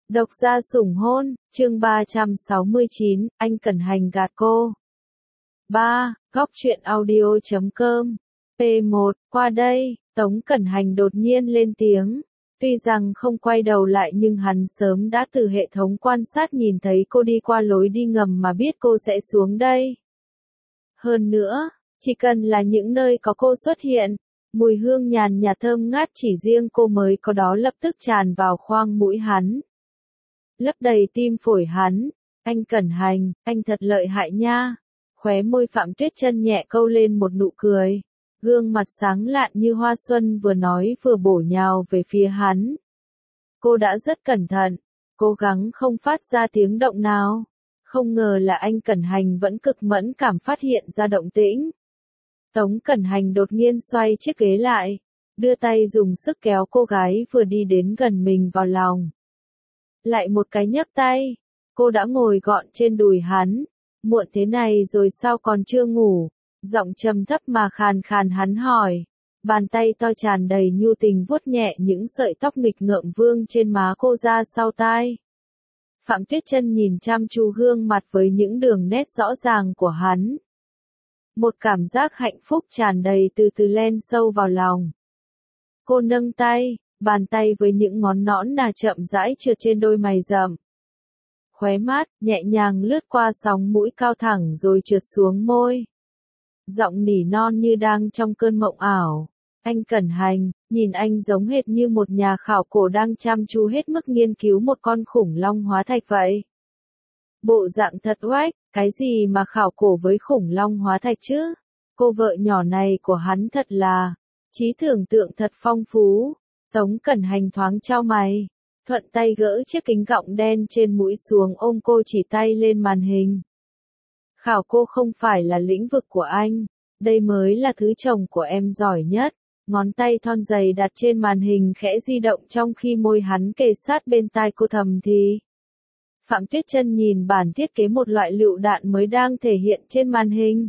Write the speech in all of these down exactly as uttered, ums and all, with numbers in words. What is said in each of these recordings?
Độc gia sủng hôn, chương ba trăm sáu mươi chín, anh Cẩn Hành gạt cô. ba. Góc truyện audio chấm com. P một, qua đây, Tống Cẩn Hành đột nhiên lên tiếng. Tuy rằng không quay đầu lại nhưng hắn sớm đã từ hệ thống quan sát nhìn thấy cô đi qua lối đi ngầm mà biết cô sẽ xuống đây. Hơn nữa, chỉ cần là những nơi có cô xuất hiện, mùi hương nhàn nhạt thơm ngát chỉ riêng cô mới có đó lập tức tràn vào khoang mũi hắn. Lấp đầy tim phổi hắn. Anh Cẩn Hành, anh thật lợi hại nha. Khóe môi Phạm Tuyết Chân nhẹ câu lên một nụ cười. Gương mặt sáng lạn như hoa xuân vừa nói vừa bổ nhào về phía hắn. Cô đã rất cẩn thận, cố gắng không phát ra tiếng động nào. Không ngờ là anh Cẩn Hành vẫn cực mẫn cảm phát hiện ra động tĩnh. Tống Cẩn Hành đột nhiên xoay chiếc ghế lại, đưa tay dùng sức kéo cô gái vừa đi đến gần mình vào lòng. Lại một cái nhấc tay, cô đã ngồi gọn trên đùi hắn. Muộn thế này rồi sao còn chưa ngủ? Giọng trầm thấp mà khàn khàn hắn hỏi. Bàn tay to tràn đầy nhu tình vuốt nhẹ những sợi tóc nghịch ngợm vương trên má cô ra sau tai. Phạm Tuyết Chân nhìn chăm chú gương mặt với những đường nét rõ ràng của hắn. Một cảm giác hạnh phúc tràn đầy từ từ len sâu vào lòng. Cô nâng tay, bàn tay với những ngón nõn nà chậm rãi trượt trên đôi mày rậm. Khóe mát, nhẹ nhàng lướt qua sóng mũi cao thẳng rồi trượt xuống môi. Giọng nỉ non như đang trong cơn mộng ảo. Anh Cẩn Hành, nhìn anh giống hệt như một nhà khảo cổ đang chăm chú hết mức nghiên cứu một con khủng long hóa thạch vậy. Bộ dạng thật oách, cái gì mà khảo cổ với khủng long hóa thạch chứ? Cô vợ nhỏ này của hắn thật là, trí tưởng tượng thật phong phú. Tống Cẩn Hành thoáng chau mày, thuận tay gỡ chiếc kính gọng đen trên mũi xuống ôm cô chỉ tay lên màn hình. Khảo cô không phải là lĩnh vực của anh, đây mới là thứ chồng của em giỏi nhất. Ngón tay thon dày đặt trên màn hình khẽ di động trong khi môi hắn kề sát bên tai cô thầm thì. Phạm Tuyết Chân nhìn bản thiết kế một loại lựu đạn mới đang thể hiện trên màn hình.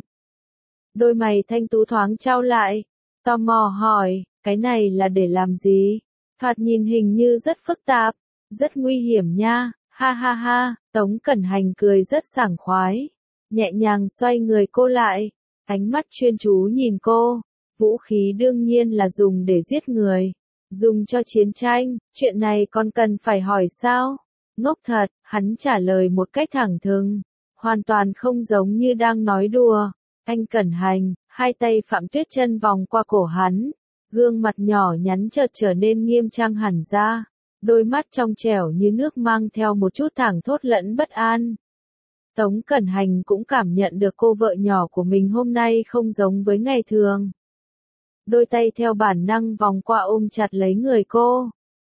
Đôi mày thanh tú thoáng chau lại, tò mò hỏi, cái này là để làm gì? Thoạt nhìn hình như rất phức tạp, rất nguy hiểm nha, ha ha ha. Tống Cẩn Hành cười rất sảng khoái, nhẹ nhàng xoay người cô lại, ánh mắt chuyên chú nhìn cô. Vũ khí đương nhiên là dùng để giết người, dùng cho chiến tranh, chuyện này còn cần phải hỏi sao? Ngốc thật, hắn trả lời một cách thẳng thừng, hoàn toàn không giống như đang nói đùa. Anh Cẩn Hành, hai tay Phạm Tuyết Chân vòng qua cổ hắn, gương mặt nhỏ nhắn chợt trở nên nghiêm trang hẳn ra, đôi mắt trong trẻo như nước mang theo một chút thảng thốt lẫn bất an. Tống Cẩn Hành cũng cảm nhận được cô vợ nhỏ của mình hôm nay không giống với ngày thường. Đôi tay theo bản năng vòng qua ôm chặt lấy người cô.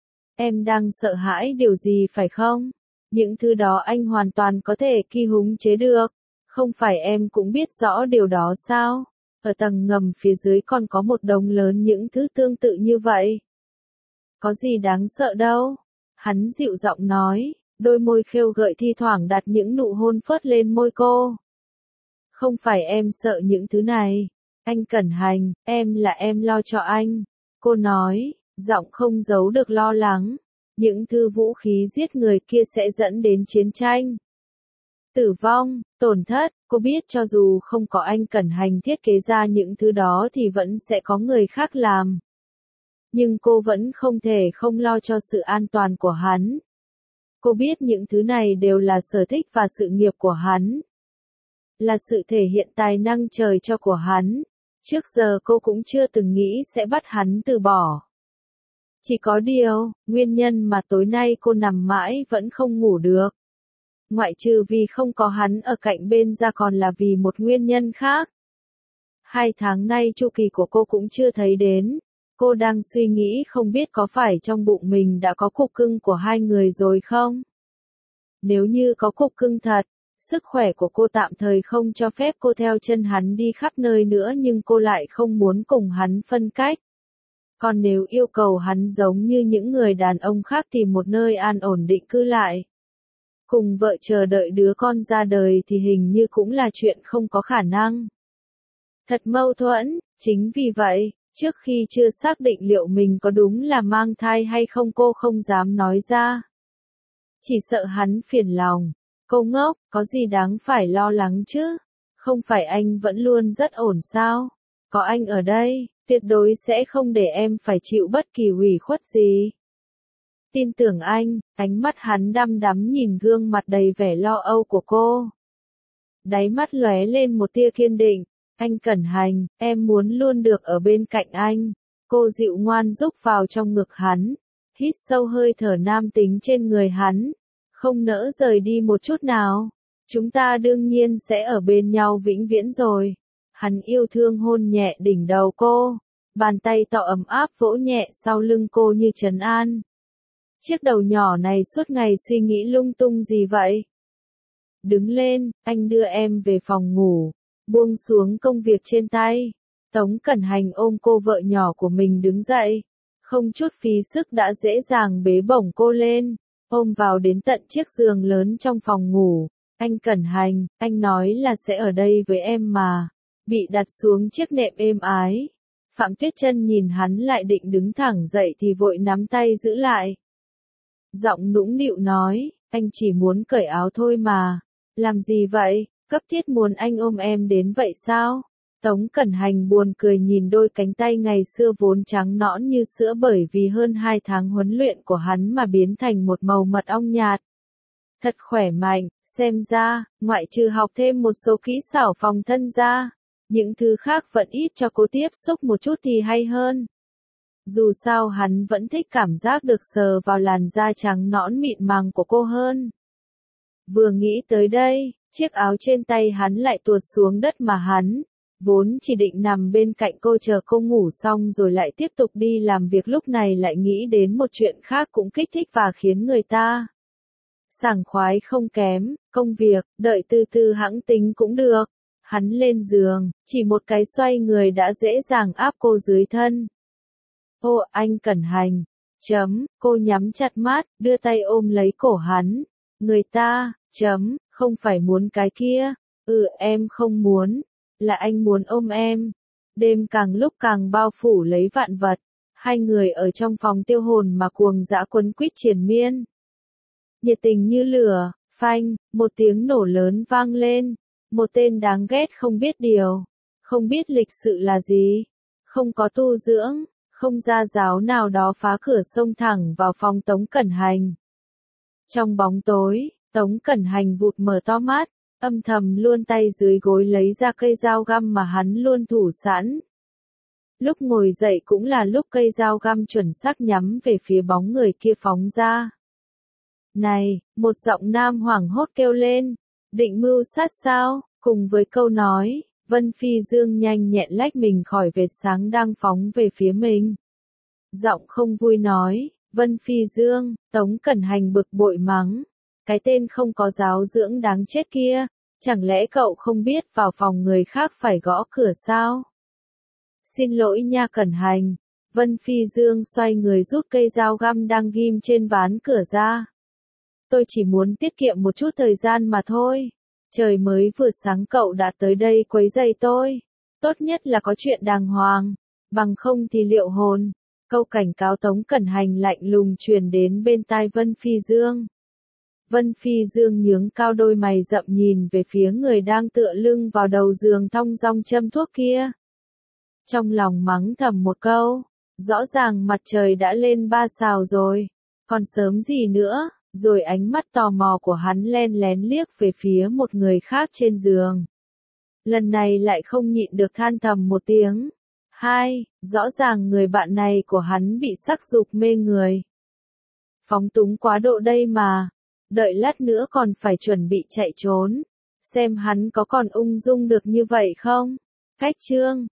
Em đang sợ hãi điều gì phải không? Những thứ đó anh hoàn toàn có thể ki húng chế được. Không phải em cũng biết rõ điều đó sao? Ở tầng ngầm phía dưới còn có một đống lớn những thứ tương tự như vậy. Có gì đáng sợ đâu? Hắn dịu giọng nói, đôi môi khêu gợi thi thoảng đặt những nụ hôn phớt lên môi cô. Không phải em sợ những thứ này. Anh Cẩn Hành, em là em lo cho anh. Cô nói, giọng không giấu được lo lắng. Những thứ vũ khí giết người kia sẽ dẫn đến chiến tranh, tử vong, tổn thất. Cô biết cho dù không có anh Cẩn Hành thiết kế ra những thứ đó thì vẫn sẽ có người khác làm. Nhưng cô vẫn không thể không lo cho sự an toàn của hắn. Cô biết những thứ này đều là sở thích và sự nghiệp của hắn. Là sự thể hiện tài năng trời cho của hắn. Trước giờ cô cũng chưa từng nghĩ sẽ bắt hắn từ bỏ. Chỉ có điều, nguyên nhân mà tối nay cô nằm mãi vẫn không ngủ được. Ngoại trừ vì không có hắn ở cạnh bên ra còn là vì một nguyên nhân khác. Hai tháng nay chu kỳ của cô cũng chưa thấy đến. Cô đang suy nghĩ không biết có phải trong bụng mình đã có cục cưng của hai người rồi không? Nếu như có cục cưng thật, sức khỏe của cô tạm thời không cho phép cô theo chân hắn đi khắp nơi nữa nhưng cô lại không muốn cùng hắn phân cách. Còn nếu yêu cầu hắn giống như những người đàn ông khác tìm một nơi an ổn định cư lại, cùng vợ chờ đợi đứa con ra đời thì hình như cũng là chuyện không có khả năng. Thật mâu thuẫn, chính vì vậy, trước khi chưa xác định liệu mình có đúng là mang thai hay không cô không dám nói ra. chỉ sợ hắn phiền lòng. Cô ngốc, có gì đáng phải lo lắng chứ? Không phải anh vẫn luôn rất ổn sao? Có anh ở đây, tuyệt đối sẽ không để em phải chịu bất kỳ ủy khuất gì. Tin tưởng anh, ánh mắt hắn đăm đắm nhìn gương mặt đầy vẻ lo âu của cô. Đáy mắt lóe lên một tia kiên định. Anh Cẩn Hành, em muốn luôn được ở bên cạnh anh. Cô dịu ngoan rúc vào trong ngực hắn, hít sâu hơi thở nam tính trên người hắn, không nỡ rời đi một chút nào. Chúng ta đương nhiên sẽ ở bên nhau vĩnh viễn rồi. Hắn yêu thương hôn nhẹ đỉnh đầu cô, bàn tay to ấm áp vỗ nhẹ sau lưng cô như trấn an. Chiếc đầu nhỏ này suốt ngày suy nghĩ lung tung gì vậy? Đứng lên, anh đưa em về phòng ngủ, buông xuống công việc trên tay. Tống Cẩn Hành ôm cô vợ nhỏ của mình đứng dậy, không chút phí sức đã dễ dàng bế bổng cô lên, ôm vào đến tận chiếc giường lớn trong phòng ngủ. Anh Cẩn Hành, anh nói là sẽ ở đây với em mà. Bị đặt xuống chiếc nệm êm ái. Phạm Tuyết Chân nhìn hắn lại định đứng thẳng dậy thì vội nắm tay giữ lại. Giọng nũng nịu nói, anh chỉ muốn cởi áo thôi mà. Làm gì vậy, cấp thiết muốn anh ôm em đến vậy sao? Tống Cẩn Hành buồn cười nhìn đôi cánh tay ngày xưa vốn trắng nõn như sữa bởi vì hơn hai tháng huấn luyện của hắn mà biến thành một màu mật ong nhạt. Thật khỏe mạnh, xem ra, ngoại trừ học thêm một số kỹ xảo phòng thân ra, những thứ khác vẫn ít cho cô tiếp xúc một chút thì hay hơn. Dù sao hắn vẫn thích cảm giác được sờ vào làn da trắng nõn mịn màng của cô hơn. Vừa nghĩ tới đây, chiếc áo trên tay hắn lại tuột xuống đất mà hắn vốn chỉ định nằm bên cạnh cô chờ cô ngủ xong rồi lại tiếp tục đi làm việc, lúc này lại nghĩ đến một chuyện khác cũng kích thích và khiến người ta sảng khoái không kém. Công việc, đợi từ từ hãng tính cũng được. Hắn lên giường, chỉ một cái xoay người đã dễ dàng áp cô dưới thân. Ô anh Cẩn Hành. Chấm, cô nhắm chặt mắt, đưa tay ôm lấy cổ hắn. Người ta, chấm, không phải muốn cái kia. Ừ em không muốn. Là anh muốn ôm em. Đêm càng lúc càng bao phủ lấy vạn vật. Hai người ở trong phòng tiêu hồn mà cuồng dã quấn quýt triền miên. Nhiệt tình như lửa, phanh, một tiếng nổ lớn vang lên. Một tên đáng ghét không biết điều, không biết lịch sự là gì, không có tu dưỡng, không gia giáo nào đó phá cửa xông thẳng vào phòng Tống Cẩn Hành. Trong bóng tối, Tống Cẩn Hành vụt mở to mắt, âm thầm luôn tay dưới gối lấy ra cây dao găm mà hắn luôn thủ sẵn. Lúc ngồi dậy cũng là lúc cây dao găm chuẩn xác nhắm về phía bóng người kia phóng ra. Này, một giọng nam hoảng hốt kêu lên, định mưu sát sao? Cùng với câu nói, Vân Phi Dương nhanh nhẹn lách mình khỏi vệt sáng đang phóng về phía mình. Giọng không vui nói, Vân Phi Dương, Tống Cẩn Hành bực bội mắng. Cái tên không có giáo dưỡng đáng chết kia, chẳng lẽ cậu không biết vào phòng người khác phải gõ cửa sao? Xin lỗi nha Cẩn Hành. Vân Phi Dương xoay người rút cây dao găm đang ghim trên ván cửa ra. Tôi chỉ muốn tiết kiệm một chút thời gian mà thôi. Trời mới vừa sáng cậu đã tới đây quấy rầy tôi. Tốt nhất là có chuyện đàng hoàng, bằng không thì liệu hồn. Câu cảnh cáo Tống Cẩn Hành lạnh lùng truyền đến bên tai Vân Phi Dương. Vân Phi Dương nhướng cao đôi mày rậm nhìn về phía người đang tựa lưng vào đầu giường thong dong châm thuốc kia. Trong lòng mắng thầm một câu, rõ ràng mặt trời đã lên ba sào rồi, còn sớm gì nữa. Rồi ánh mắt tò mò của hắn len lén liếc về phía một người khác trên giường. Lần này lại không nhịn được than thầm một tiếng. Hai, rõ ràng người bạn này của hắn bị sắc dục mê người. Phóng túng quá độ đây mà. Đợi lát nữa còn phải chuẩn bị chạy trốn. Xem hắn có còn ung dung được như vậy không? Cách chương